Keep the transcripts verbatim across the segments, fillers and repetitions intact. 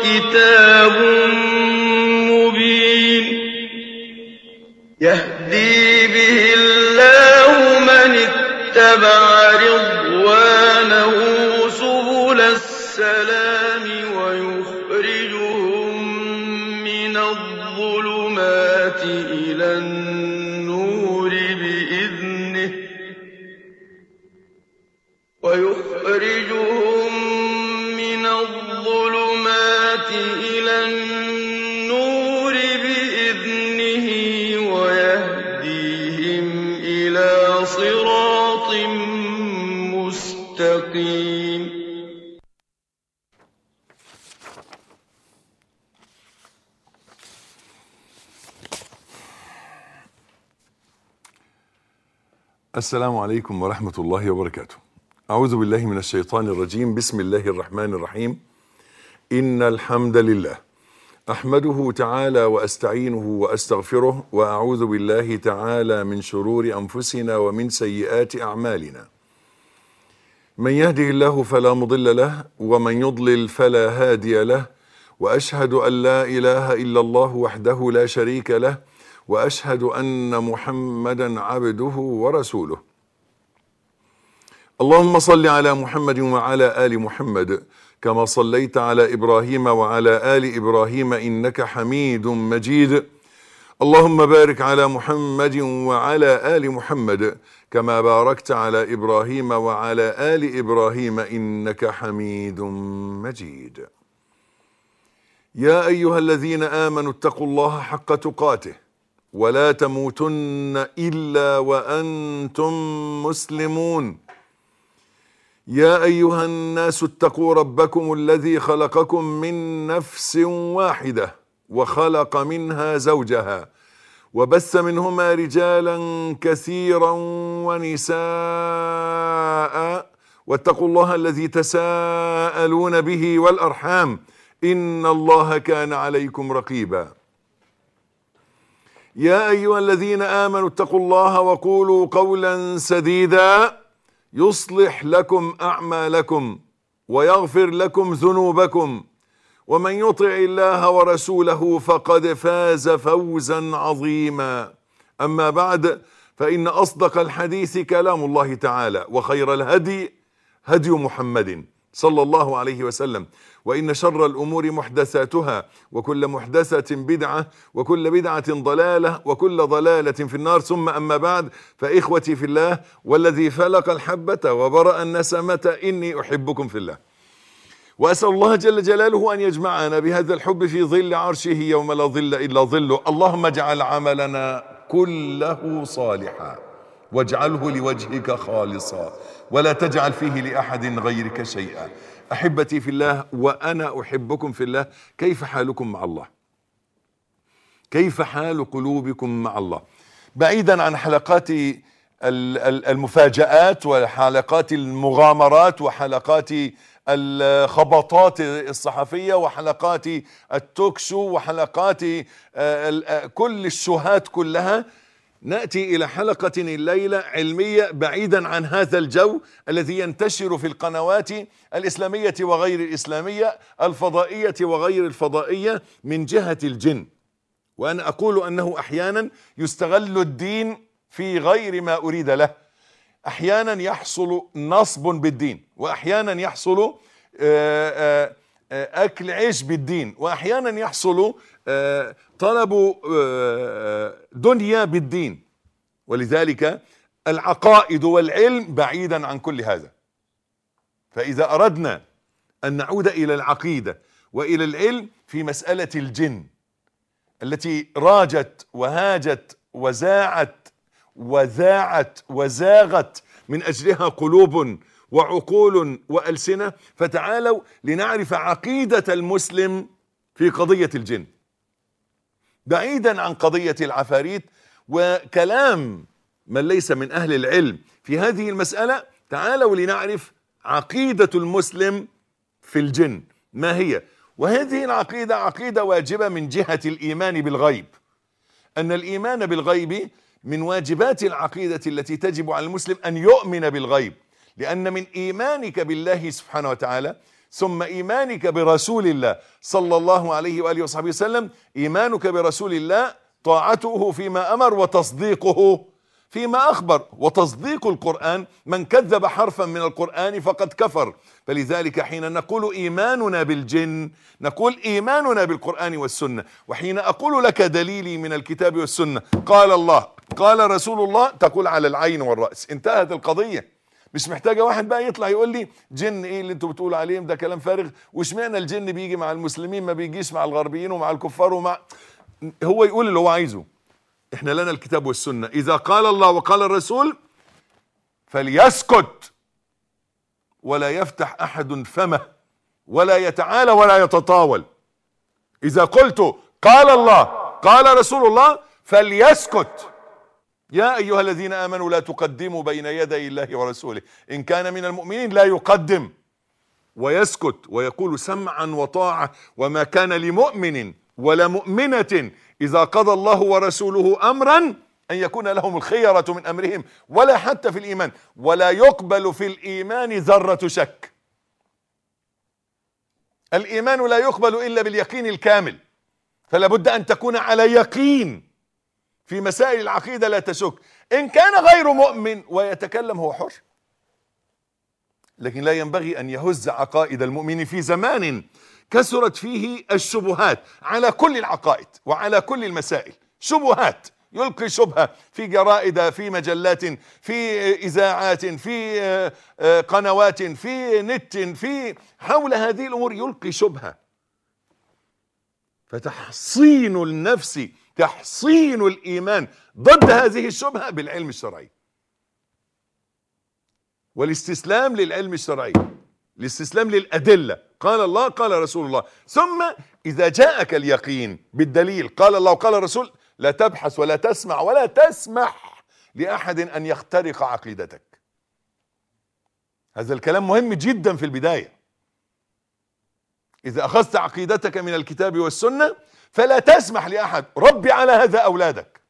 كتاب مبين يهدي به الله من اتبع رضوانه سبل السلام ويخرجهم من الظلمات إلى النور بإذنه ويخرجهم من الظلمات إلى النور بإذنه ويهديهم إلى صراط مستقيم. السلام عليكم ورحمة الله وبركاته. أعوذ بالله من الشيطان الرجيم. بسم الله الرحمن الرحيم. إن الحمد لله أحمده تعالى وأستعينه وأستغفره وأعوذ بالله تعالى من شرور أنفسنا ومن سيئات أعمالنا. من يهده الله فلا مضل له ومن يضلل فلا هادي له، وأشهد أن لا إله إلا الله وحده لا شريك له، وأشهد أن محمدا عبده ورسوله. اللهم صل على محمد وعلى آل محمد كما صليت على إبراهيم وعلى آل إبراهيم إنك حميد مجيد. اللهم بارك على محمد وعلى آل محمد كما باركت على إبراهيم وعلى آل إبراهيم إنك حميد مجيد. يا أيها الذين آمنوا اتقوا الله حق تقاته ولا تموتن إلا وأنتم مسلمون. يا أيها الناس اتقوا ربكم الذي خلقكم من نفس واحدة وخلق منها زوجها وبث منهما رجالا كثيرا ونساء، واتقوا الله الذي تساءلون به والأرحام إن الله كان عليكم رقيبا. يا أيها الذين آمنوا اتقوا الله وقولوا قولا سديدا يصلح لكم أعمالكم ويغفر لكم ذنوبكم، ومن يطع الله ورسوله فقد فاز فوزا عظيما. أما بعد، فإن أصدق الحديث كلام الله تعالى، وخير الهدي هدي محمد صلى الله عليه وسلم، وإن شر الأمور محدثاتها، وكل محدثة بدعة، وكل بدعة ضلالة، وكل ضلالة في النار. ثم أما بعد، فإخوتي في الله والذي فلق الحبة وبرأ النسمة إني أحبكم في الله، وأسأل الله جل جلاله أن يجمعنا بهذا الحب في ظل عرشه يوم لا ظل إلا ظله. اللهم اجعل عملنا كله صالحا واجعله لوجهك خالصا ولا تجعل فيه لأحد غيرك شيئا. أحبتي في الله وأنا أحبكم في الله، كيف حالكم مع الله؟ كيف حال قلوبكم مع الله؟ بعيدا عن حلقات المفاجآت وحلقات المغامرات وحلقات الخبطات الصحفية وحلقات التوكشو وحلقات كل الشوهات كلها، نأتي إلى حلقة الليلة علمية بعيدا عن هذا الجو الذي ينتشر في القنوات الإسلامية وغير الإسلامية، الفضائية وغير الفضائية، من جهة الجن. وأنا أقول أنه أحيانا يستغل الدين في غير ما أريد له. أحيانا يحصل نصب بالدين، وأحيانا يحصل أكل عيش بالدين، وأحيانا يحصل طلب دنيا بالدين. ولذلك العقائد والعلم بعيدا عن كل هذا. فإذا أردنا أن نعود إلى العقيدة وإلى العلم في مسألة الجن التي راجت وهاجت وزاعت وذاعت وزاغت من أجلها قلوب وعقول وألسنة، فتعالوا لنعرف عقيدة المسلم في قضية الجن، بعيدا عن قضية العفاريت وكلام من ليس من أهل العلم في هذه المسألة. تعالوا لنعرف عقيدة المسلم في الجن ما هي. وهذه العقيدة عقيدة واجبة من جهة الإيمان بالغيب، أن الإيمان بالغيب من واجبات العقيدة التي تجب على المسلم أن يؤمن بالغيب، لأن من إيمانك بالله سبحانه وتعالى ثم إيمانك برسول الله صلى الله عليه وآله وصحبه وسلم. إيمانك برسول الله طاعته فيما أمر وتصديقه فيما أخبر. وتصديق القرآن، من كذب حرفا من القرآن فقد كفر. فلذلك حين نقول إيماننا بالجن نقول إيماننا بالقرآن والسنة. وحين أقول لك دليلي من الكتاب والسنة قال الله قال رسول الله تقول على العين والرأس، انتهت القضية. مش محتاجة واحد بقى يطلع يقول لي جن ايه اللي انتوا بتقولوا عليهم ده كلام فارغ، واشمعنى الجن بيجي مع المسلمين ما بيجيش مع الغربيين ومع الكفار ومع، هو يقول اللي هو عايزه. احنا لنا الكتاب والسنة. اذا قال الله وقال الرسول فليسكت ولا يفتح احد فمه ولا يتعالى ولا يتطاول. اذا قلت قال الله قال رسول الله فليسكت. يا ايها الذين امنوا لا تقدموا بين يدي الله ورسوله، ان كان من المؤمنين لا يقدم ويسكت ويقول سمعا وطاعة. وما كان لمؤمن ولا مؤمنة إذا قضى الله ورسوله أمرا أن يكون لهم الخيرة من أمرهم، ولا حتى في الإيمان، ولا يقبل في الإيمان ذرة شك. الإيمان لا يقبل إلا باليقين الكامل، فلا بد أن تكون على يقين في مسائل العقيدة لا تشك. إن كان غير مؤمن ويتكلم هو حر، لكن لا ينبغي أن يهز عقائد المؤمن في زمان كثرت فيه الشبهات على كل العقائد وعلى كل المسائل. شبهات، يلقي شبهة في جرائد، في مجلات، في إذاعات، في قنوات، في نت، في حول هذه الأمور يلقي شبهة. فتحصين النفس، تحصين الإيمان ضد هذه الشبهة بالعلم الشرعي والاستسلام للعلم الشرعي، الاستسلام للأدلة، قال الله قال رسول الله. ثم إذا جاءك اليقين بالدليل قال الله وقال الرسول لا تبحث ولا تسمع ولا تسمح لأحد أن يخترق عقيدتك. هذا الكلام مهم جدا في البداية. إذا أخذت عقيدتك من الكتاب والسنة فلا تسمح لأحد. ربي على هذا أولادك.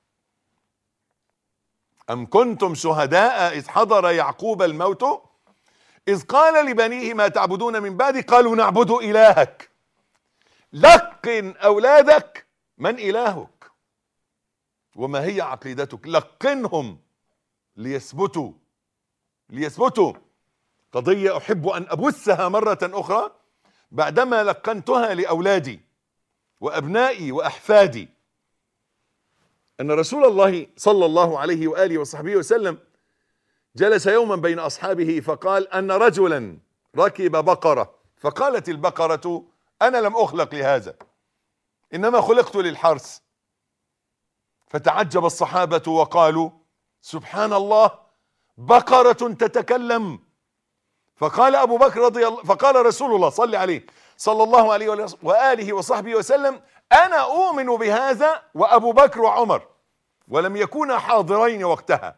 أم كنتم شهداء إذ حضر يعقوب الموت إذ قال لبنيه ما تعبدون من بعدي قالوا نعبد إلهك. لقن أولادك من إلهك وما هي عقيدتك، لقنهم ليثبتوا ليثبتوا. قضية أحب أن أبثها مرة أخرى بعدما لقنتها لأولادي وأبنائي وأحفادي، أن رسول الله صلى الله عليه وآله وصحبه وسلم جلس يوما بين أصحابه فقال أن رجلا ركب بقرة فقالت البقرة أنا لم أخلق لهذا إنما خلقت للحرث. فتعجب الصحابة وقالوا سبحان الله بقرة تتكلم. فقال أبو بكر رضي الله فقال رسول الله صلى عليه صلى الله عليه وآله وصحبه وسلم أنا أؤمن بهذا وأبو بكر وعمر ولم يكونا حاضرين وقتها.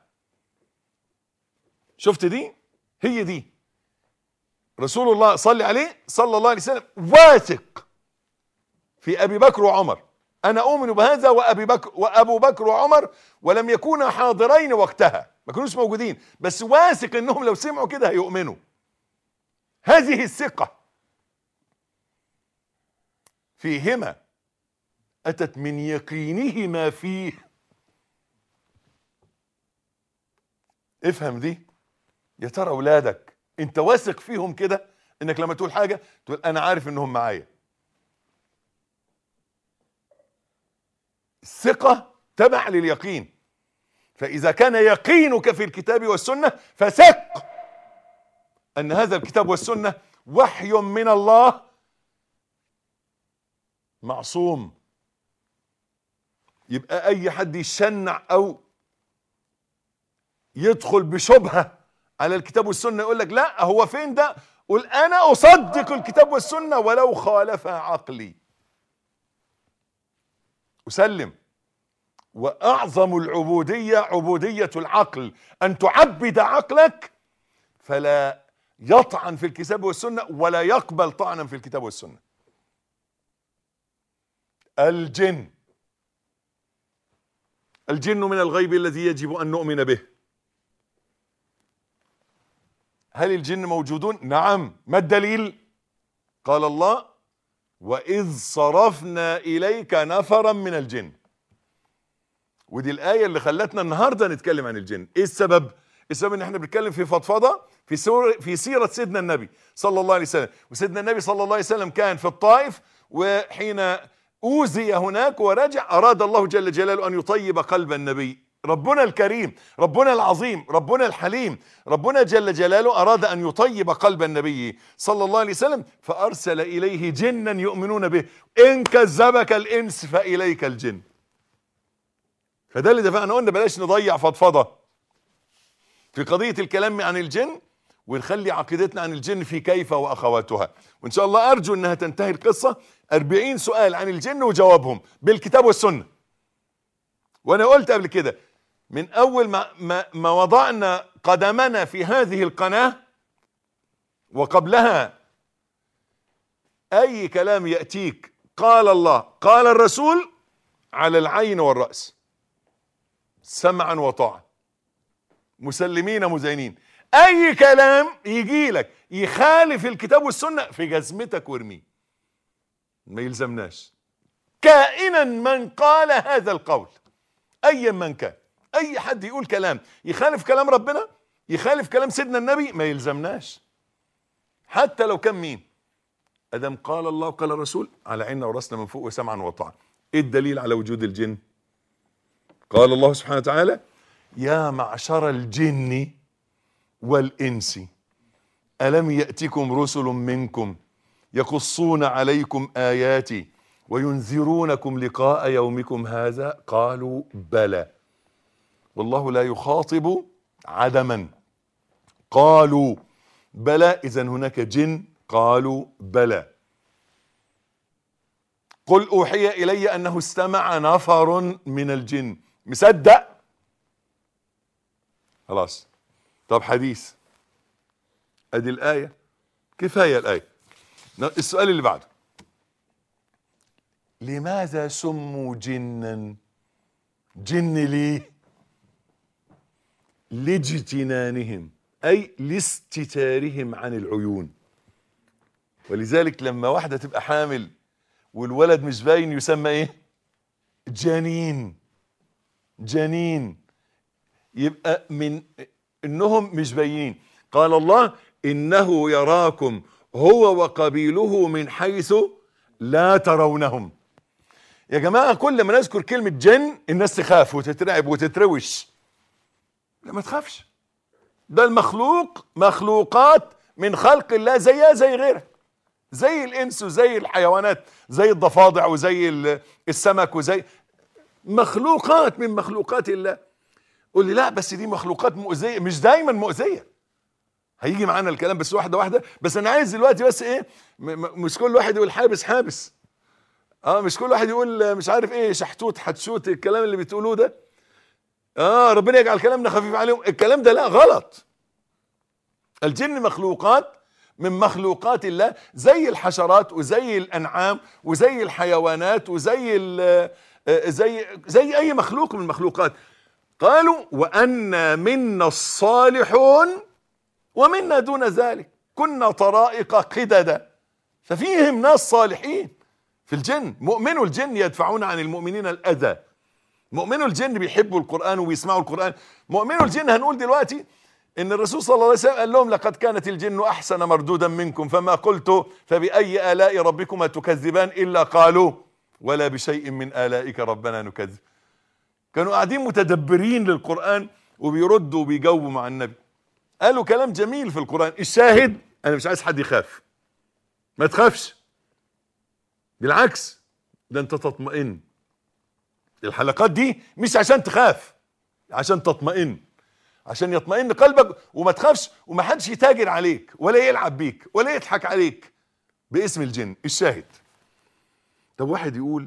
شفت دي؟ هي دي رسول الله صلى عليه صلى الله عليه وسلم واثق في أبي بكر وعمر. أنا أؤمن بهذا وأبي بكر وأبو بكر وعمر ولم يكونا حاضرين وقتها، ما كانوش موجودين، بس واثق إنهم لو سمعوا كده هيؤمنوا. هذه الثقة فيهما أتت من يقينهما فيه. افهم دي. يا ترى أولادك أنت واثق فيهم كده إنك لما تقول حاجة تقول أنا عارف إنهم معايا. الثقة تبع لليقين. فإذا كان يقينك في الكتاب والسنة فثق أن هذا الكتاب والسنة وحي من الله معصوم. يبقى أي حد يشنع أو يدخل بشبهة على الكتاب والسنة يقول لك لا هو فين ده، قل أنا أصدق الكتاب والسنة ولو خالف عقلي، أسلم. وأعظم العبودية عبودية العقل، أن تعبد عقلك فلا يطعن في الكتاب والسنة ولا يقبل طعنا في الكتاب والسنة. الجن الجن من الغيب الذي يجب أن نؤمن به. هل الجن موجودون؟ نعم. ما الدليل؟ قال الله وإذ صرفنا إليك نفرا من الجن. ودي الآية اللي خلتنا النهاردة نتكلم عن الجن. إيه السبب؟ السبب إن احنا بنتكلم في فضفضة في سور في سيرة سيدنا النبي صلى الله عليه وسلم. وسيدنا النبي صلى الله عليه وسلم كان في الطائف، وحين أوذي هناك ورجع أراد الله جل جلاله أن يطيب قلب النبي. ربنا الكريم، ربنا العظيم، ربنا الحليم، ربنا جل جلاله أراد أن يطيب قلب النبي صلى الله عليه وسلم، فأرسل إليه جنا يؤمنون به. إن كذبك الإنس فإليك الجن. فده اللي دفعنا قلنا بلاش نضيع فضفضة في قضية الكلام عن الجن، ونخلي عقيدتنا عن الجن في كيف وأخواتها. وإن شاء الله أرجو أنها تنتهي القصة أربعين سؤال عن الجن وجوابهم بالكتاب والسنة. وأنا قلت قبل كده من أول ما, ما, ما وضعنا قدمنا في هذه القناة وقبلها، أي كلام يأتيك قال الله قال الرسول على العين والرأس، سمعا وطاعة، مسلمين مزينين. أي كلام يجي لك يخالف الكتاب والسنة في جزمتك وارميه، ما يلزمناش، كائنا من قال هذا القول، أيا من كان. أي حد يقول كلام يخالف كلام ربنا، يخالف كلام سيدنا النبي، ما يلزمناش، حتى لو كان مين. أدم قال الله قال الرسول على عيننا وراسنا من فوق وسمعا وطاعة. إيه الدليل على وجود الجن؟ قال الله سبحانه وتعالى يا معشر الجن والإنس ألم يأتكم رسل منكم يقصون عليكم آياتي وينذرونكم لقاء يومكم هذا قالوا بلى. والله لا يخاطب عدما، قالوا بلى، إذن هناك جن قالوا بلى. قل أوحي إلي أنه استمع نفر من الجن. مصدق؟ خلاص. طب حديث، ادي الآية، كفاية الآية. السؤال اللي بعده، لماذا سموا جنا؟ جن ليه؟ لاجتنانهم، أي لاستتارهم عن العيون. ولذلك لما واحدة تبقى حامل والولد مش باين يسمى ايه؟ جنين. جنين يبقى من انهم مش باينين. قال الله انه يراكم هو وقبيله من حيث لا ترونهم. يا جماعة كل ما نذكر كلمة جن الناس تخاف وتترعب وتتروش. لا ما تخافش، ده المخلوق مخلوقات من خلق الله زيها زي غيرها، زي الانس وزي الحيوانات، زي الضفادع وزي السمك، وزي مخلوقات من مخلوقات الله. قول لي لا بس دي مخلوقات مؤذية. مش دايما مؤذية، هيجي معانا الكلام بس واحدة واحدة. بس انا عايز دلوقتي بس ايه، مش كل واحد يقول حابس حابس، اه مش كل واحد يقول مش عارف ايه شحتوت حتشوت، الكلام اللي بتقولوه ده اه ربنا يجعل كلامنا خفيف عليهم. الكلام ده لا، غلط. الجن مخلوقات من مخلوقات الله زي الحشرات وزي الانعام وزي الحيوانات وزي زي زي اي مخلوق من المخلوقات. قالوا وأنا منا الصالحون ومنا دون ذلك كنا طرائق قددا. ففيهم ناس صالحين في الجن. مؤمنو الجن يدفعون عن المؤمنين الأذى. مؤمنو الجن بيحبوا القرآن وبيسمعوا القرآن. مؤمنو الجن هنقول دلوقتي ان الرسول صلى الله عليه وسلم قال لهم لقد كانت الجن احسن مردودا منكم فما قلت فبأي آلاء ربكما تكذبان الا قالوا ولا بشيء من آلائك ربنا نكذب. كانوا قاعدين متدبرين للقرآن وبيردوا وبيجاوبوا مع النبي. قالوا كلام جميل في القرآن. الشاهد انا مش عايز حد يخاف، ما تخافش، بالعكس ده انت تطمئن. الحلقات دي مش عشان تخاف، عشان تطمئن، عشان يطمئن قلبك وما تخافش وما حدش يتاجر عليك ولا يلعب بيك ولا يضحك عليك باسم الجن. الشاهد، طب واحد يقول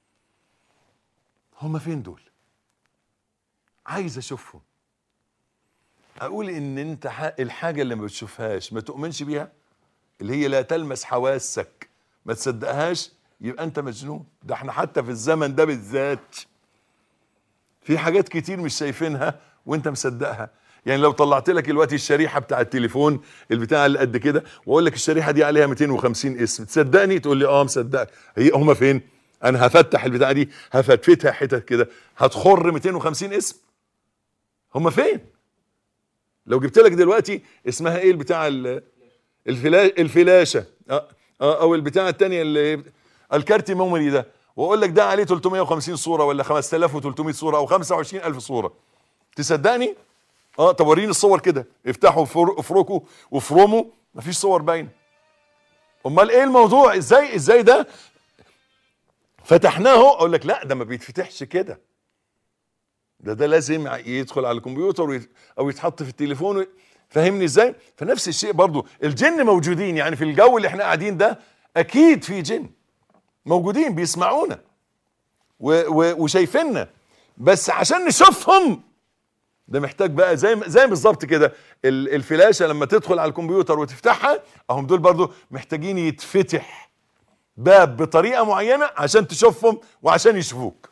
هما فين دول؟ عايز اشوفهم. اقول ان انت الحاجة اللي ما بتشوفهاش ما تؤمنش بيها، اللي هي لا تلمس حواسك، ما تصدقهاش، يبقى انت مجنون. ده احنا حتى في الزمن ده بالذات في حاجات كتير مش شايفينها وانت مصدقها. يعني لو طلعت لك دلوقتي الشريحه بتاع التليفون البتاع اللي قد كده واقول لك الشريحه دي عليها مئتين وخمسين اسم، تصدقني؟ تقول لي اه مصدقك. هي هما فين؟ انا هفتح البتاع دي هفتفتها حتت كده هتخر مئتين وخمسين اسم. هما فين؟ لو جبت لك دلوقتي اسمها ايه البتاع الفلا الفلاشه اه او البتاع الثانيه اللي الكارت ميموري ده، واقول لك ده عليه ثلاثمائة وخمسين صوره ولا خمسة آلاف وثلاثمائة صوره او خمسة وعشرين ألف صوره، تصدقني؟ اه طب وريني الصور كده، افتحوا افركوا وفروموا مفيش صور باينه. امال ايه الموضوع؟ ازاي ازاي ده فتحناه؟ اقول لك لا ده ما بيتفتحش كده، ده ده لازم يدخل على الكمبيوتر او يتحط في التليفون. فهمني ازاي؟ فنفس الشيء برضو الجن موجودين، يعني في الجو اللي احنا قاعدين ده اكيد في جن موجودين بيسمعونا وشايفيننا، بس عشان نشوفهم ده محتاج بقى زي زي بالظبط كده الفلاشه لما تدخل على الكمبيوتر وتفتحها، اهم دول برضو محتاجين يتفتح باب بطريقه معينه عشان تشوفهم وعشان يشوفوك.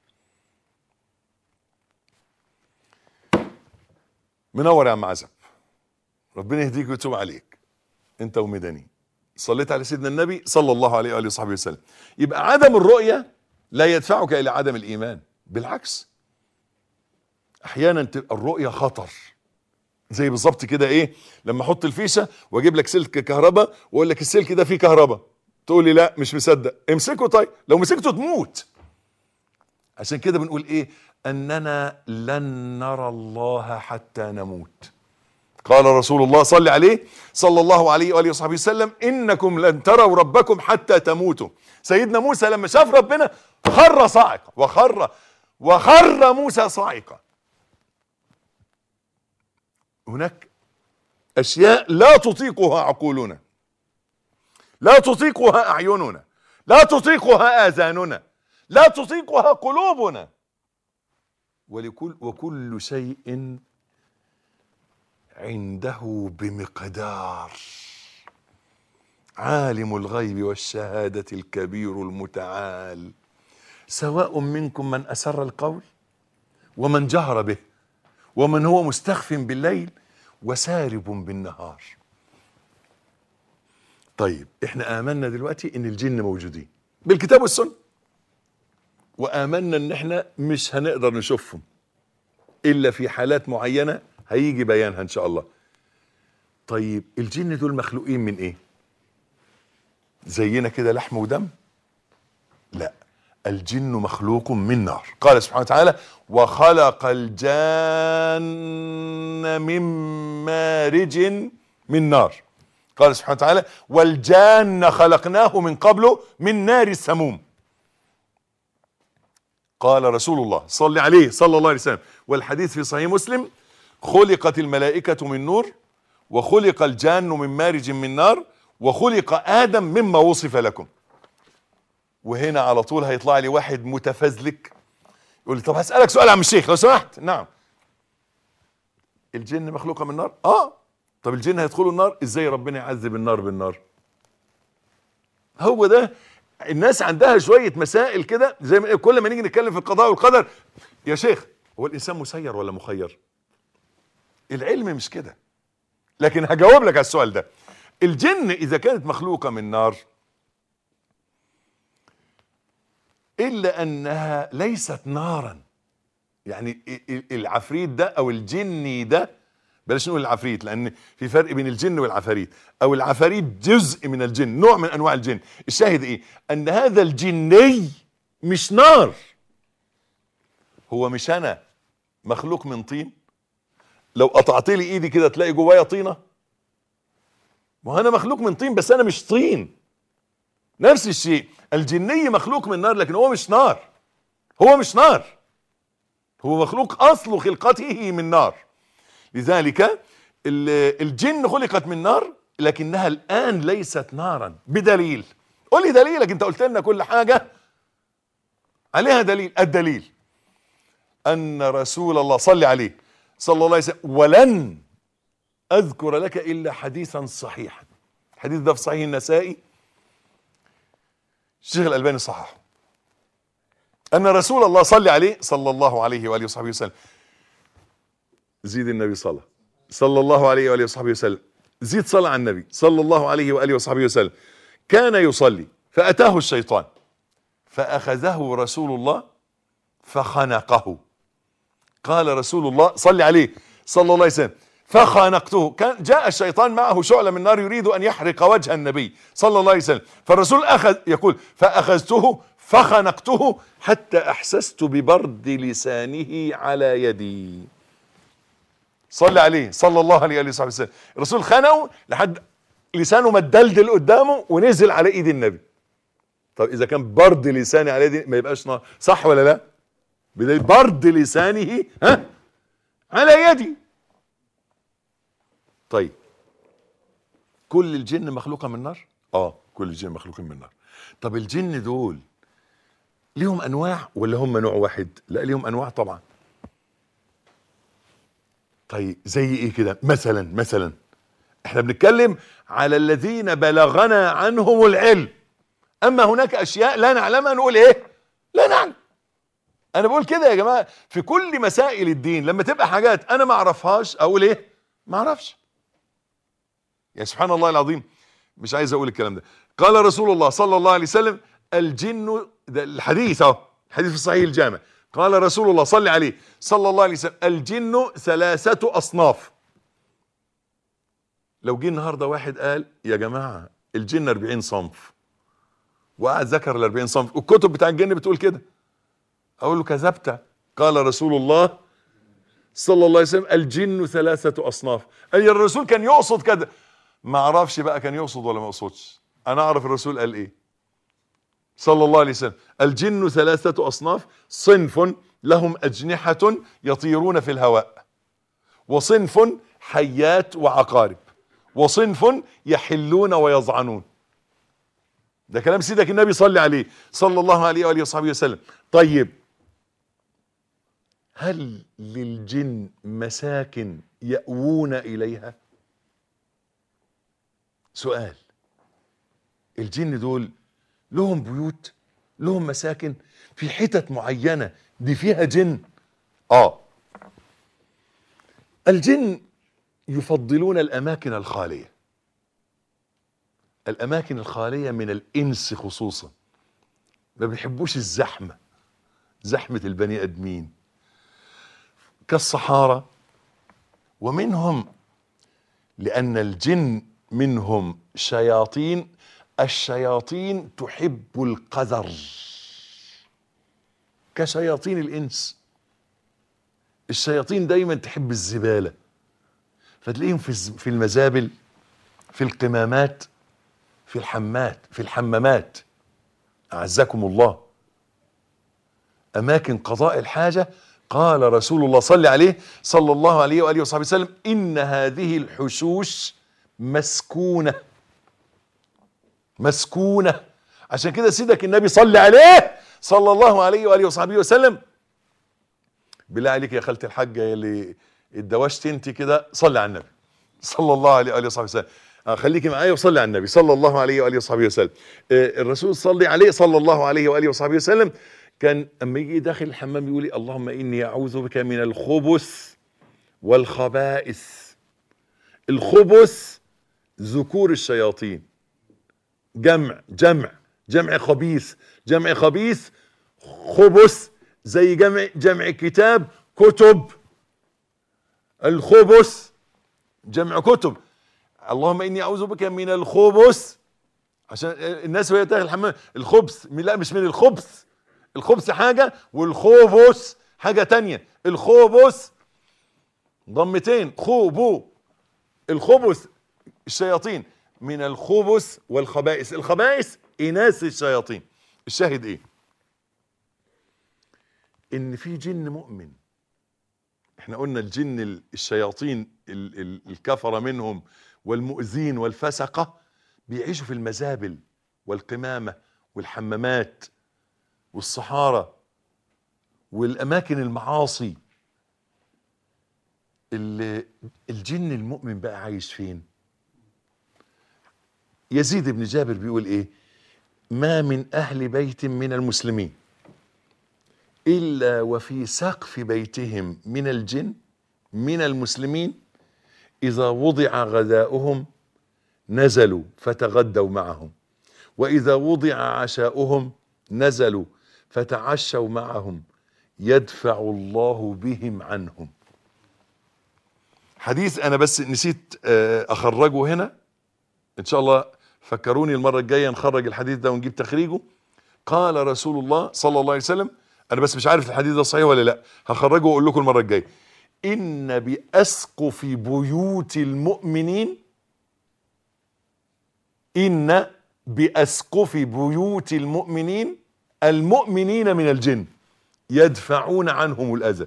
منور يا عم عزب، ربنا يهديك ويتوب عليك انت ومدني. صليت على سيدنا النبي صلى الله عليه واله وصحبه وسلم. يبقى عدم الرؤيه لا يدفعك الى عدم الايمان، بالعكس احيانا تبقى الرؤيه خطر. زي بالظبط كده ايه لما احط الفيشه واجيب لك سلك كهرباء واقول لك السلك ده فيه كهرباء، تقول لي لا مش مصدق، امسكه. طيب لو مسكته تموت. عشان كده بنقول ايه؟ اننا لن نرى الله حتى نموت. قال رسول الله صلى عليه صلى الله عليه واله وصحبه وسلم انكم لن تروا ربكم حتى تموتوا. سيدنا موسى لما شاف ربنا خر صاعقا، وخر وخر موسى صاعقا. هناك اشياء لا تطيقها عقولنا، لا تطيقها اعيننا، لا تطيقها اذاننا، لا تطيقها قلوبنا. ولكل وكل شيء عنده بمقدار. عالم الغيب والشهادة الكبير المتعال. سواء منكم من أسر القول ومن جهر به ومن هو مستخف بالليل وسارب بالنهار. طيب احنا آمنا دلوقتي ان الجن موجودين بالكتاب والسنة، وآمنا ان احنا مش هنقدر نشوفهم الا في حالات معينة هيجي بيانها ان شاء الله. طيب الجن دول مخلوقين من ايه؟ زينا كده لحم ودم؟ لا، الجن مخلوق من نار. قال سبحانه وتعالى وخلق الجان من مارج من نار. قال سبحانه وتعالى والجان خلقناه من قبل من نار السموم. قال رسول الله صلى عليه صلى الله عليه وسلم والحديث في صحيح مسلم خلقت الملائكة من نور وخلق الجان من مارج من نار وخلق آدم مما وصف لكم. وهنا على طول هيطلع لي واحد متفزلك يقول لي طب هسألك سؤال يا عم الشيخ لو سمحت. نعم. الجن مخلوقة من نار؟ اه. طب الجن هيدخلوا النار ازاي؟ ربنا يعذب النار بالنار. هو ده الناس عندها شوية مسائل كده، زي ما كل ما نيجي نتكلم في القضاء والقدر يا شيخ هو الانسان مسير ولا مخير؟ العلم مش كده. لكن هجاوب لك على السؤال ده. الجن اذا كانت مخلوقة من نار الا انها ليست نارا، يعني العفريت ده او الجني ده، بلاش نقول العفريت لان في فرق بين الجن والعفاريت، او العفاريت جزء من الجن، نوع من انواع الجن. الشاهد ايه؟ ان هذا الجني مش نار. هو مش انا مخلوق من طين؟ لو قطعت لي ايدي كده تلاقي جوايا طينه؟ ما انا مخلوق من طين بس انا مش طين. نفس الشيء الجني مخلوق من نار لكن هو مش نار. هو مش نار، هو مخلوق اصل خلقته من نار. لذلك الجن خلقت من نار لكنها الان ليست نارا. بدليل. قول لي دليلك، انت قلت لنا كل حاجه عليها دليل. الدليل ان رسول الله صلى عليه صلى الله عليه وسلم ولن اذكر لك الا حديثا صحيحا. الحديث ده في صحيح النسائي، الشيخ الألباني صححه، أن رسول الله صلى عليه صلى الله عليه وآله وصحبه وسلم زيد النبي صلى صلى الله عليه وآله وصحبه وسلم. زيد صلى على النبي صلى الله عليه وآله وصحبه وسلم. كان يصلي فأتاه الشيطان فأخذه رسول الله فخنقه. قال رسول الله صلى عليه صلى الله عليه وسلم فخنقته. كان جاء الشيطان معه شعلة من نار يريد أن يحرق وجه النبي صلى الله عليه وسلم، فالرسول أخذ يقول فأخذته فخنقته حتى أحسست ببرد لسانه على يدي. صلى عليه صلى الله عليه وآله وسلم. الرسول خنقه لحد لسانه ما اتدلدل قدامه ونزل على ايد النبي. طب اذا كان برد لساني على يدي ما يبقاش نار، صح ولا لا؟ بدل برد لسانه ها على يدي. طيب كل الجن مخلوقه من نار؟ اه كل الجن مخلوقين من نار. طب الجن دول ليهم انواع ولا هم نوع واحد؟ لا ليهم انواع طبعا. طيب زي ايه كده؟ مثلا مثلا احنا بنتكلم على الذين بلغنا عنهم العلم، اما هناك اشياء لا نعلمها نقول ايه؟ لا نعلم. انا بقول كده يا جماعه في كل مسائل الدين، لما تبقى حاجات انا ما اعرفهاش اقول ايه؟ ما اعرفش. يا سبحان الله العظيم، مش عايز اقول الكلام ده. قال رسول الله صلى الله عليه وسلم الجن، ده الحديث اهو، حديث في صحيح الجامع. قال رسول الله صلى عليه صلى الله عليه وسلم الجن ثلاثة أصناف. لو جه النهارده واحد قال يا جماعة الجن أربعين صنف وقعد ذكر ال أربعين صنف والكتب بتاع الجن بتقول كده، أقول له كذبت. قال رسول الله صلى الله عليه وسلم الجن ثلاثة أصناف. أي الرسول كان يقصد كده؟ ما أعرفش بقى كان يقصد ولا ما يقصدش، أنا أعرف الرسول قال إيه صلى الله عليه وسلم. الجن ثلاثة أصناف، صنف لهم أجنحة يطيرون في الهواء، وصنف حيات وعقارب، وصنف يحلون ويظعنون. ده كلام سيدك النبي صلى عليه صلى الله عليه وآله وصحبه وسلم. طيب هل للجن مساكن يأوون إليها؟ سؤال. الجن دول لهم بيوت، لهم مساكن في حتت معينة دي فيها جن؟ اه الجن يفضلون الأماكن الخالية، الأماكن الخالية من الإنس خصوصا، ما بيحبوش الزحمة، زحمة البني أدمين كالصحارى. ومنهم لأن الجن منهم شياطين، الشياطين تحب القذر كشياطين الإنس. الشياطين دايما تحب الزبالة، فتلاقيهم في في المزابل، في القمامات، في الحمات في الحمامات أعزكم الله، أماكن قضاء الحاجة. قال رسول الله صلى عليه صلى الله عليه وآله وصحبه وسلم إن هذه الحشوش مسكونة مسكونة. عشان كده سيدك النبي صلى عليه صلى الله عليه وآله وصحبه وسلم، بالله عليك يا خالتي الحاجة اللي اتدوشت انت كده، صلي على النبي صلى الله عليه وآله وصحبه وسلم. خليكي معايا وصلي على النبي صلى الله عليه وآله وصحبه وسلم. الرسول صلى عليه صلى الله عليه وآله وصحبه وسلم كان اما يجي داخل الحمام يقول لي اللهم اني اعوذ بك من الخبث والخبائث. الخبث ذكور الشياطين، جمع جمع جمع خبيث، جمع خبيث خبث، زي جمع جمع كتاب كتب. الخبث جمع كتب. اللهم اني اعوذ بك من الخبث، عشان الناس وهي داخل الحمام الخبث، لا مش من الخبث، الخبث حاجة والخبث حاجة تانية. الخبث ضمتين خوبو، الخبث الشياطين، من الخبث والخبائث. الخبائث إناث الشياطين. الشاهد ايه؟ ان في جن مؤمن. احنا قلنا الجن الشياطين الكفرة منهم والمؤذين والفسقة بيعيشوا في المزابل والقمامة والحمامات والصحارى والأماكن المعاصي. الجن المؤمن بقى عايش فين؟ يزيد بن جابر بيقول ايه؟ ما من أهل بيت من المسلمين إلا وفي سقف بيتهم من الجن من المسلمين إذا وضع غذاؤهم نزلوا فتغدوا معهم، وإذا وضع عشاؤهم نزلوا فتعشوا معهم، يدفع الله بهم عنهم. حديث أنا بس نسيت أخرجه هنا، إن شاء الله فكروني المرة الجاية نخرج الحديث ده ونجيب تخريجه. قال رسول الله صلى الله عليه وسلم، أنا بس مش عارف الحديث ده صحيح ولا لا، هخرجه وأقول لكم المرة الجاية: إن بأسقف بيوت المؤمنين إن بأسقف بيوت المؤمنين المؤمنين من الجن يدفعون عنهم الأذى.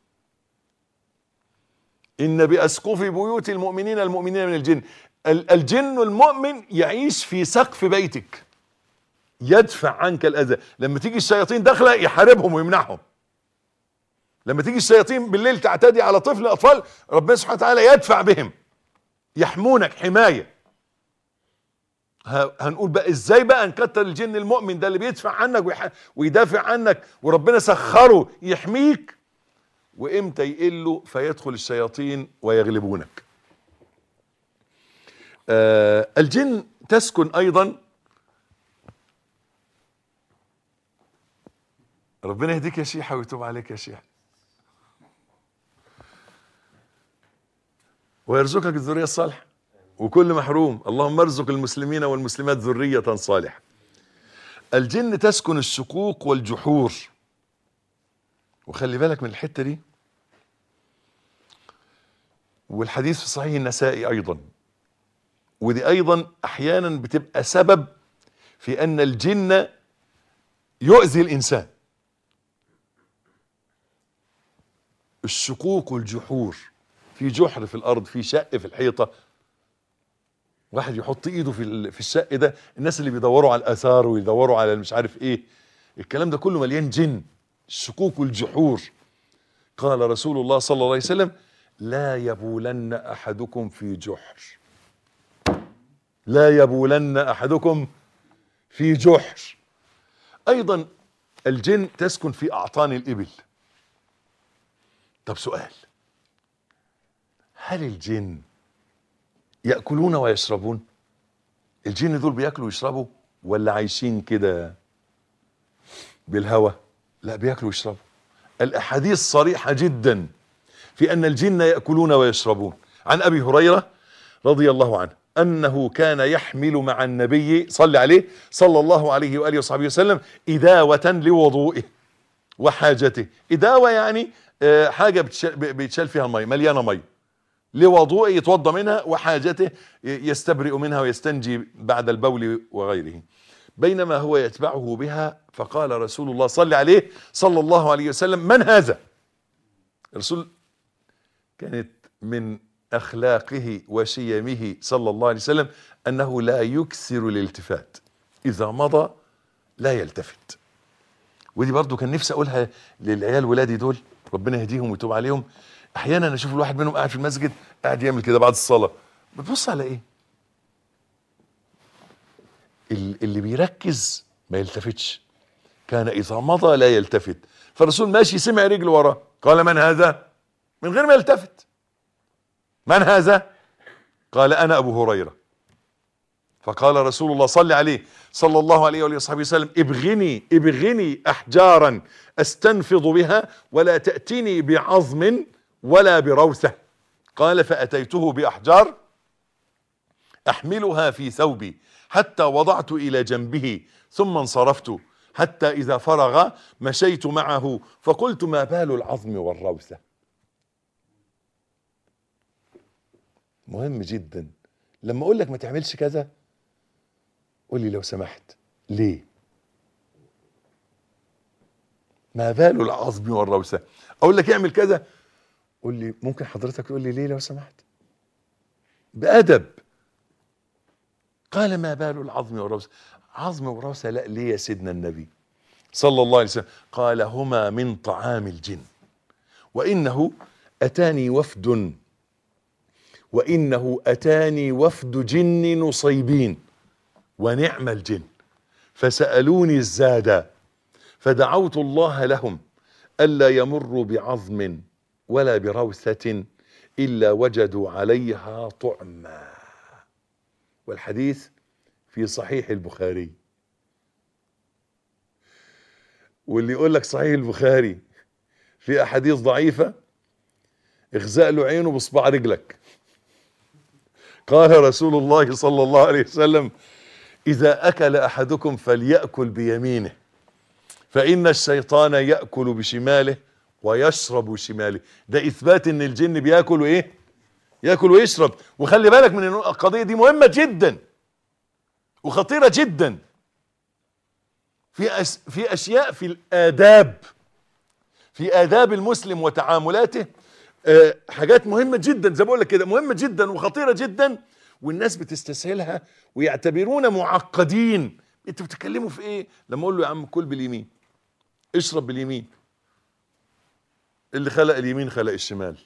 إن بأسقف بيوت المؤمنين المؤمنين من الجن، الجن المؤمن يعيش في سقف بيتك يدفع عنك الأذى. لما تيجي الشياطين داخله يحاربهم ويمنعهم. لما تيجي الشياطين بالليل تعتدي على طفل أطفال، ربنا سبحانه وتعالى يدفع بهم، يحمونك حماية. هنقول بقى ازاي بقى نكتر الجن المؤمن ده اللي بيدفع عنك ويدافع عنك وربنا سخره يحميك، وامتى يقله فيدخل الشياطين ويغلبونك. آه الجن تسكن ايضا، ربنا يهديك يا شيحة ويتوب عليك يا شيحة ويرزقك الذرية الصالحة، وكل محروم اللهم ارزق المسلمين والمسلمات ذرية صالحة. الجن تسكن الشكوك والجحور، وخلي بالك من الحتة دي، والحديث في صحيح النسائي ايضا، ودي ايضا احيانا بتبقى سبب في ان الجن يؤذي الانسان. الشكوك والجحور، في جحر في الارض، في شق في الحيطة، واحد يحط ايده في في الشق ده، الناس اللي بيدوروا على الاثار ويدوروا على مش عارف ايه، الكلام ده كله مليان جن. الشكوك والجحور. قال رسول الله صلى الله عليه وسلم: لا يبولن احدكم في جحر، لا يبولن احدكم في جحر. ايضا الجن تسكن في اعطان الابل. طب سؤال، هل الجن يأكلون ويشربون؟ الجن دول بيأكلوا ويشربوا ولا عايشين كده بالهوى؟ لا، بيأكلوا ويشربوا. الأحاديث صريحة جدا في أن الجن يأكلون ويشربون. عن أبي هريرة رضي الله عنه أنه كان يحمل مع النبي صلى عليه صلى الله عليه وآله وصحبه وسلم إداوة لوضوئه وحاجته. إداوة يعني حاجة بيتشال فيها المية، مليانة مية، لوضوء يتوضى منها، وحاجته يستبرئ منها ويستنجي بعد البول وغيره. بينما هو يتبعه بها فقال رسول الله صلى عليه صلى الله عليه وسلم: من هذا؟ الرسول كانت من أخلاقه وشيمه صلى الله عليه وسلم أنه لا يكثر الالتفات، إذا مضى لا يلتفت. ودي برضو كان نفسي أقولها للعيال ولادي دول، ربنا يهديهم ويتوب عليهم. احيانا اشوف الواحد منهم قاعد في المسجد قاعد يعمل كده بعد الصلاه، بتبص على ايه؟ اللي بيركز ما يلتفتش. كان اذا مضى لا يلتفت. فالرسول ماشي سمع رجل وراه، قال: من هذا؟ من غير ما يلتفت. من هذا؟ قال: انا ابو هريره. فقال رسول الله صلى عليه صلى الله عليه وآله وصحبه وسلم: ابغني ابغني احجارا استنفض بها ولا تأتيني بعظم ولا بروثة. قال: فأتيته بأحجار أحملها في ثوبي حتى وضعت إلى جنبه ثم انصرفت، حتى إذا فرغ مشيت معه فقلت: ما بال العظم والروثة؟ مهم جدا لما أقول لك ما تعملش كذا قول لي لو سمحت ليه؟ ما بال العظم والروثة. أقول لك اعمل كذا قول لي ممكن حضرتك تقول لي ليه لو سمحت؟ بأدب. قال: ما بال العظم والروثة؟ عظم وروثة؟ لا، ليه يا سيدنا النبي صلى الله عليه وسلم؟ قال: هما من طعام الجن، وإنه أتاني وفد وإنه أتاني وفد جن نصيبين ونعم الجن فسألوني الزاد، فدعوت الله لهم ألا يمروا بعظم ولا بروثة إلا وجدوا عليها طعما. والحديث في صحيح البخاري. واللي يقول لك صحيح البخاري في أحاديث ضعيفة اغزق له عينه بصباع رجلك. قال رسول الله صلى الله عليه وسلم: إذا أكل أحدكم فليأكل بيمينه فإن الشيطان يأكل بشماله ويشرب بشماله. ده إثبات إن الجن بياكل وإيه؟ يأكل ويشرب. وخلي بالك من إن القضية دي مهمة جدا وخطيرة جدا. في أس في أشياء في الآداب، في آداب المسلم وتعاملاته، أه حاجات مهمة جدا، زي ما بقول لك كده، مهمة جدا وخطيرة جدا، والناس بتستسهلها ويعتبرون معقدين. انتوا بتتكلموا في ايه؟ لما اقول له يا عم كل باليمين، اشرب باليمين، اللي خلق اليمين خلق الشمال.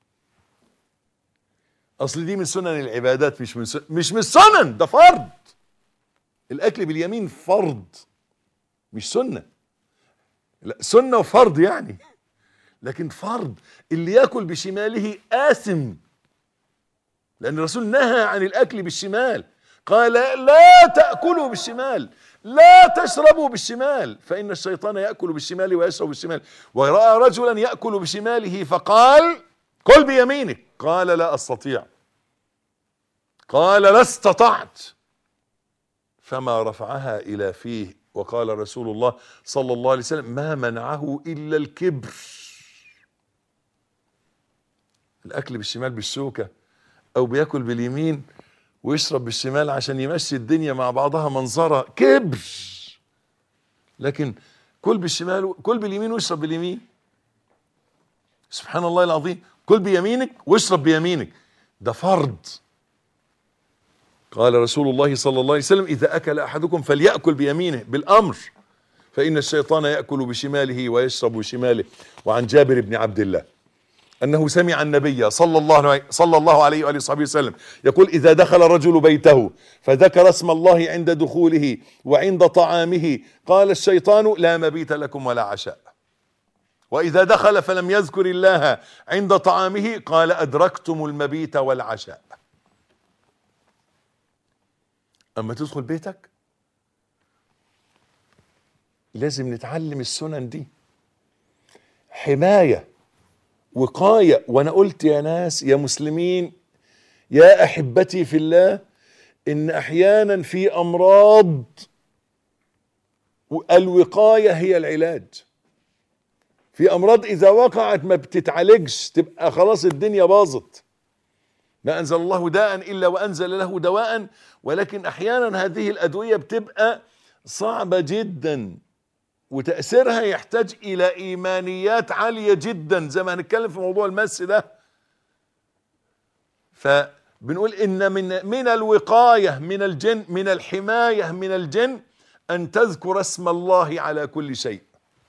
اصل دي من سنن العبادات، مش من سنن، مش من السنن، ده فرض. الاكل باليمين فرض مش سنة. لا، سنة وفرض يعني، لكن فرض. اللي ياكل بشماله آثم، لأن الرسول نهى عن الأكل بالشمال. قال لا تأكلوا بالشمال، لا تشربوا بالشمال، فإن الشيطان يأكل بالشمال ويشرب بالشمال. ورأى رجلا يأكل بشماله فقال كل بيمينك، قال لا أستطيع، قال لا استطعت، فما رفعها إلى فيه. وقال رسول الله صلى الله عليه وسلم ما منعه إلا الكبر. الأكل بالشمال بالشوكة، أو بيأكل باليمين ويشرب بالشمال عشان يمشي الدنيا مع بعضها منظرة، كبر. لكن كل بالشمال، كل باليمين واشرب باليمين. سبحان الله العظيم. كل بيمينك واشرب بيمينك، ده فرض. قال رسول الله صلى الله عليه وسلم إذا أكل أحدكم فليأكل بيمينه، بالأمر، فإن الشيطان يأكل بشماله ويشرب بشماله. وعن جابر بن عبد الله أنه سمع النبي صلى الله صلى الله عليه وآله وصحبه وسلم يقول إذا دخل الرجل بيته فذكر اسم الله عند دخوله وعند طعامه قال الشيطان لا مبيت لكم ولا عشاء. وإذا دخل فلم يذكر الله عند طعامه قال أدركتم المبيت والعشاء. أما تدخل بيتك لازم نتعلم السنن دي، حماية، وقاية. وانا قلت يا ناس يا مسلمين يا احبتي في الله ان احيانا في امراض الوقاية هي العلاج. في امراض اذا وقعت ما بتتعالجش، تبقى خلاص الدنيا باظت. ما انزل الله داء الا وانزل له دواء. ولكن احيانا هذه الادوية بتبقى صعبة جدا وتأثيرها يحتاج إلى إيمانيات عالية جدا، زي ما هنتكلم في موضوع المس ده. فبنقول إن من من الوقاية من الجن، من الحماية من الجن، أن تذكر اسم الله على كل شيء.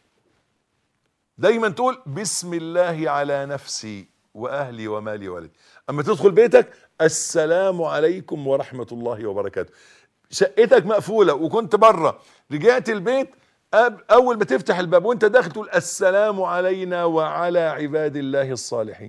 دايما تقول بسم الله على نفسي وأهلي ومالي وولدي. أما تدخل بيتك السلام عليكم ورحمة الله وبركاته. شقتك مقفولة وكنت بره، رجعت البيت، أول ما تفتح الباب وانت داخل تقول السلام علينا وعلى عباد الله الصالحين.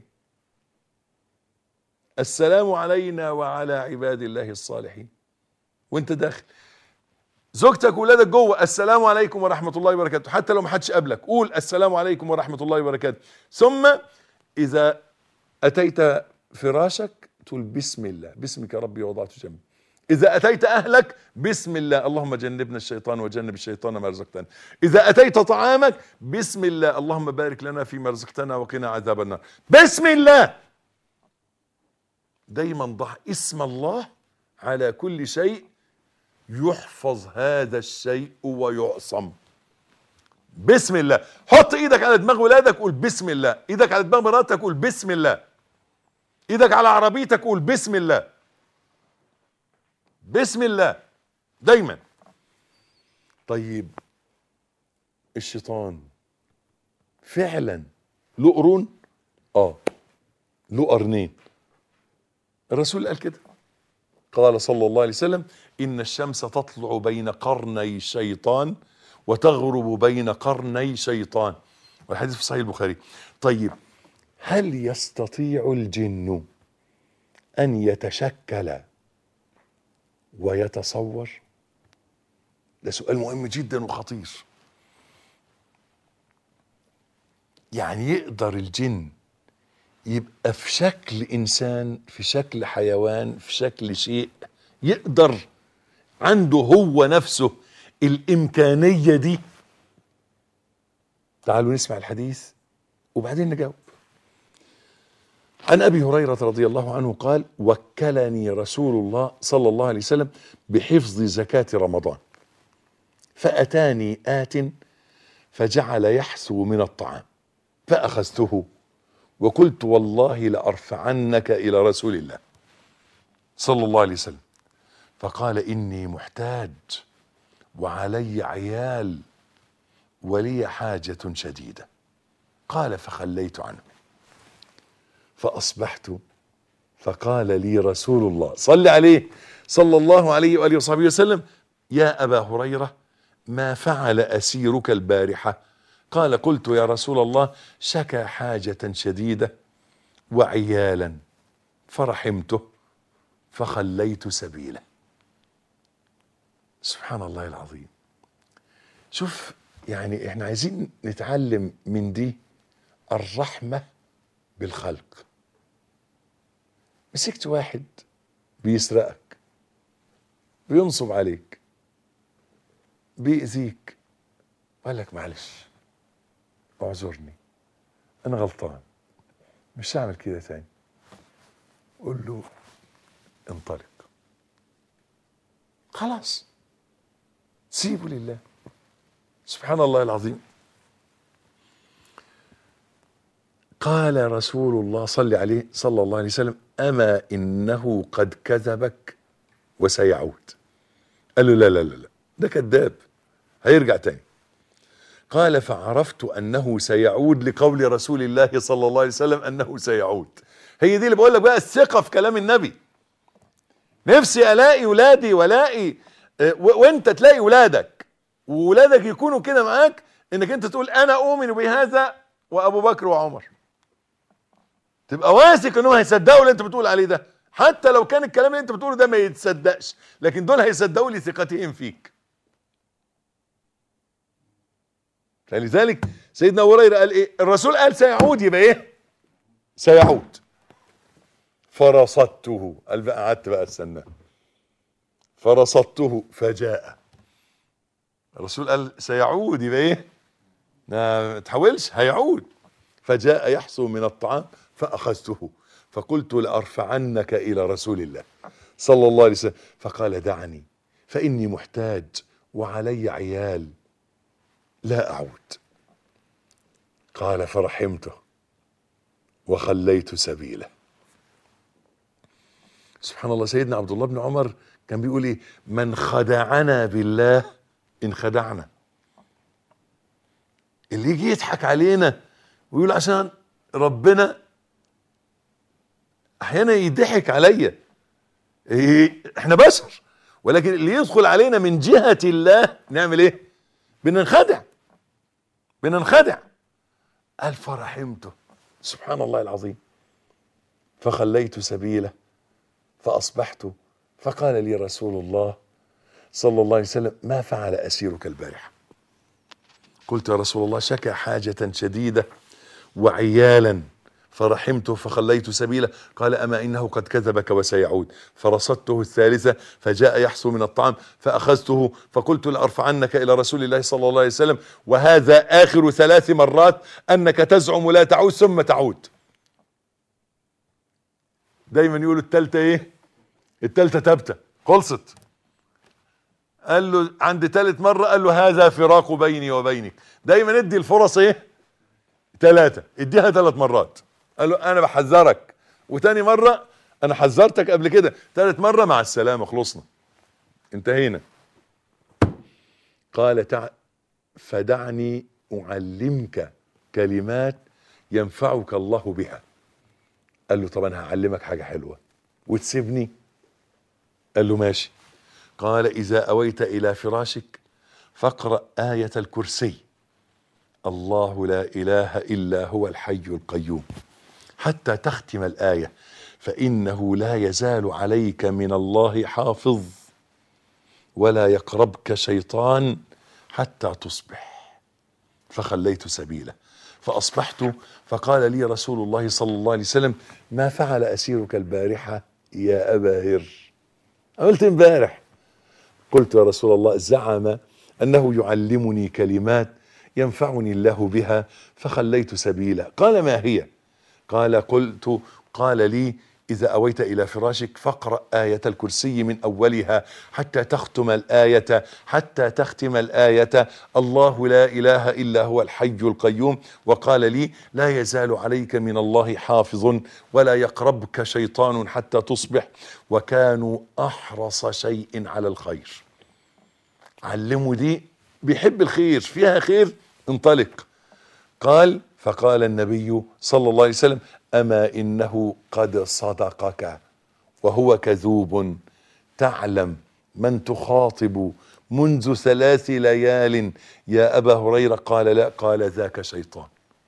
السلام علينا وعلى عباد الله الصالحين وانت داخل. زوجتك وولادك جوه السلام عليكم ورحمة الله وبركاته، حتى لو ما حدش قبلك قول السلام عليكم ورحمة الله وبركاته. ثم إذا أتيت فراشك تقول بسم الله، باسمك ربي وضعت جنبي. إذا أتيت أهلك بسم الله، اللهم جنبنا الشيطان وجنب الشيطان ما رزقتنا. إذا أتيت طعامك بسم الله، اللهم بارك لنا فيما رزقتنا وقنا عذاب النار. بسم الله. دايما ضع اسم الله على كل شيء، يحفظ هذا الشيء ويعصم. بسم الله. حط ايدك على دماغ ولادك قول بسم الله، ايدك على دماغ مراتك قول بسم الله، ايدك على عربيتك قول بسم الله. بسم الله دايما. طيب الشيطان فعلا له قرون؟ اه له قرنين. الرسول قال كده، قال صلى الله عليه وسلم ان الشمس تطلع بين قرني شيطان وتغرب بين قرني شيطان، والحديث في صحيح البخاري. طيب هل يستطيع الجن أن يتشكل ويتصور؟ ده سؤال مهم جدا وخطير. يعني يقدر الجن يبقى في شكل إنسان، في شكل حيوان، في شكل شيء؟ يقدر عنده هو نفسه الإمكانية دي؟ تعالوا نسمع الحديث وبعدين نجاوب. عن أبي هريرة رضي الله عنه قال: وكلني رسول الله صلى الله عليه وسلم بحفظ زكاة رمضان، فأتاني آت فجعل يحسو من الطعام، فأخذته وقلت: والله لأرفعنك إلى رسول الله صلى الله عليه وسلم. فقال: إني محتاج وعلي عيال ولي حاجة شديدة. قال: فخليت عنه، فأصبحت فقال لي رسول الله صلى عليه صلى الله عليه وآله وصحبه وسلم: يا أبا هريرة، ما فعل أسيرك البارحة؟ قال: قلت: يا رسول الله، شكى حاجة شديدة وعيالا فرحمته فخليت سبيله. سبحان الله العظيم. شوف، يعني احنا عايزين نتعلم من دي الرحمة بالخلق. مسكت واحد بيسرقك، بينصب عليك، بيأذيك، قال لك: معلش اعذرني، انا غلطان، مش هعمل كده تاني. قول له: انطلق، خلاص، سيبه لله. سبحان الله العظيم. قال رسول الله صلى عليه صلى الله عليه وسلم: أما إنه قد كذبك وسيعود. قال له: لا لا لا لا، ده كذاب، هيرجع تاني. قال: فعرفت أنه سيعود لقول رسول الله صلى الله عليه وسلم أنه سيعود. هي دي اللي بقول لك بقى، الثقة في كلام النبي. نفسي ألاقي ولادي ولاقي وانت تلاقي ولادك وولادك يكونوا كده معاك، انك انت تقول: انا اؤمن بهذا وابو بكر وعمر. تبقى واثق انهم هيصدقوا اللي انت بتقول عليه ده، حتى لو كان الكلام اللي انت بتقوله ده ما يتصدقش، لكن دول هيصدقوا لثقتهم فيك. فلذلك سيدنا ابو هريره قال ايه؟ الرسول قال سيعود، يبقى ايه؟ سيعود. فرصدته، قال بقى قعدت بقى استناه. فرصدته فجاء. الرسول قال سيعود، يبقى ايه؟ ما تحاولش، هيعود. فجاء يحصو من الطعام فأخذته فقلت: لأرفعنك إلى رسول الله صلى الله عليه وسلم. فقال: دعني فإني محتاج وعلي عيال لا أعود. قال: فرحمته وخليت سبيله. سبحان الله. سيدنا عبد الله بن عمر كان بيقول ايه؟ من خدعنا بالله انخدعنا. اللي يجي يضحك علينا ويقول عشان ربنا، احيانا يضحك عليا، إيه؟ احنا بشر، ولكن اللي يدخل علينا من جهة الله نعمل ايه؟ بننخدع بننخدع. قال: فرحمته، سبحان الله العظيم، فخليت سبيله فأصبحت فقال لي رسول الله صلى الله عليه وسلم: ما فعل أسيرك البارحة؟ قلت: يا رسول الله، شكى حاجة شديدة وعيالا فرحمته فخليت سبيله. قال: أما إنه قد كذبك وسيعود. فرصدته الثالثة فجاء يحصو من الطعام فأخذته فقلت: لأرفعنك إلى رسول الله صلى الله عليه وسلم. وهذا آخر ثلاث مرات أنك تزعم لا تعود ثم تعود. دايما يقولوا التالتة ايه؟ التالتة تابتة، خلصت. قال له عند تالت مرة قال له: هذا فراق بيني وبينك. دايما ادي الفرص ايه؟ ثلاثة، اديها ثلاث مرات. قال له: انا بحذرك، وتاني مرة انا حذرتك قبل كده، ثالث مرة مع السلامة، خلصنا، انتهينا. قال: تع... فدعني اعلمك كلمات ينفعك الله بها. قال له: طب انا هعلمك حاجة حلوة وتسيبني؟ قال له: ماشي. قال: إذا أويت إلى فراشك فاقرأ آية الكرسي: الله لا إله إلا هو الحي القيوم. حتى تختم الآية، فإنه لا يزال عليك من الله حافظ ولا يقربك شيطان حتى تصبح. فخليت سبيله فأصبحت، فقال لي رسول الله صلى الله عليه وسلم: ما فعل أسيرك البارحة يا أبا هر؟ قلت امبارح. قلت يا رسول الله: زعم أنه يعلمني كلمات ينفعني الله بها فخليت سبيله. قال: ما هي؟ قال: قلت قال لي: إذا أويت إلى فراشك فاقرأ آية الكرسي من أولها حتى تختم الآية حتى تختم الآية الله لا إله إلا هو الحي القيوم. وقال لي: لا يزال عليك من الله حافظ ولا يقربك شيطان حتى تصبح. وكانوا أحرص شيء على الخير. علموا دي، بيحب الخير، فيها خير، انطلق. قال: فقال النبي صلى الله عليه وسلم: أما إنه قد صدقك وهو كذوب، تعلم من تخاطب منذ ثلاث ليال يا أبا هريرة؟ قال: لا. قال: ذاك شيطان.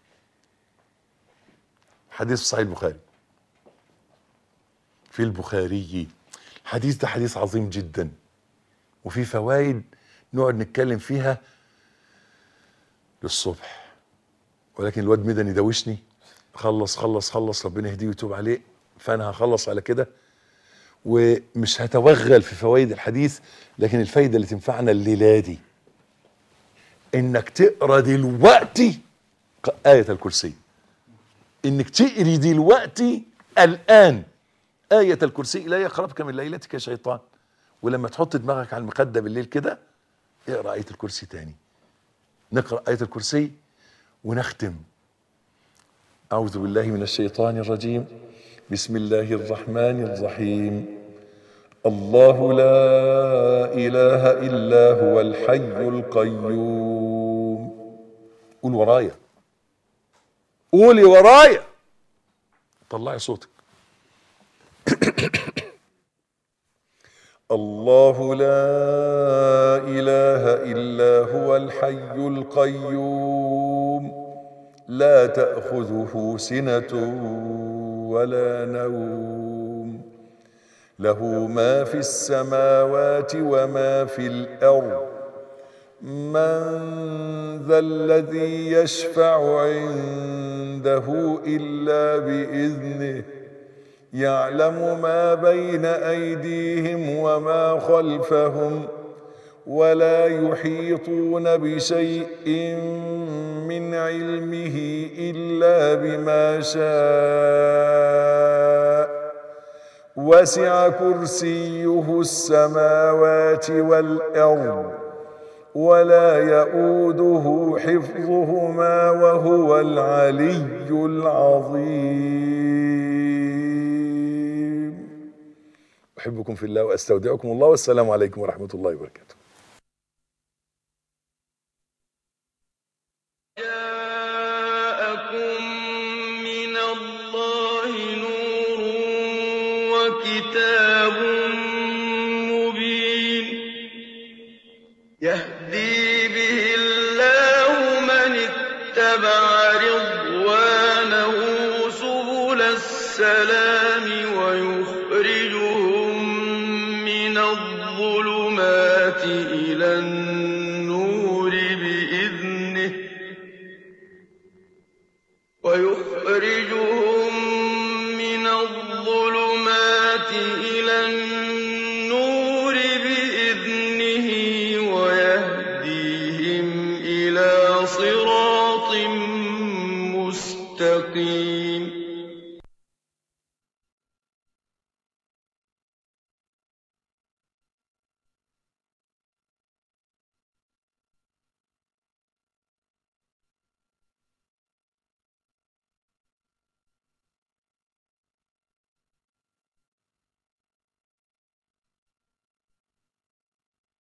حديث صحيح البخاري. في البخاري. الحديث ده حديث عظيم جدا، وفي فوائد نقعد نتكلم فيها للصبح، ولكن الواد مدني دوشني، خلص خلص خلص ربنا يهديه ويتوب عليه، فانا هخلص على كده ومش هتوغل في فوائد الحديث. لكن الفايده اللي تنفعنا الليله دي انك تقرا دلوقتي آية الكرسي، انك تقري دلوقتي الان آية الكرسي: لا يقربك من ليلتك شيطان. ولما تحط دماغك على المخدة بالليل كده اقرا آية الكرسي تاني. نقرا آية الكرسي ونختم. أعوذ بالله من الشيطان الرجيم. بسم الله الرحمن الرحيم. الله لا إله إلا هو الحي القيوم. قول ورايا، قولي ورايا، طلعي صوتك. الله لا إله إلا هو الحي القيوم لا تأخذه سنة ولا نوم، له ما في السماوات وما في الأرض، من ذا الذي يشفع عنده إلا بإذنه، يعلم ما بين أيديهم وما خلفهم، ولا يحيطون بشيء من علمه إلا بما شاء، وسع كرسيه السماوات والأرض ولا يؤوده حفظهما وهو العلي العظيم. أحبكم في الله وأستودعكم الله، والسلام عليكم ورحمة الله وبركاته. جاءكم من الله نور وكتاب مبين يهدي به الله من اتبع رضوانه سبل السلام ويخرجهم من الظلمات إلى النور بإذنه ويخرجهم من الظلمات إلى النور بإذنه ويهديهم إلى صراط مستقيم.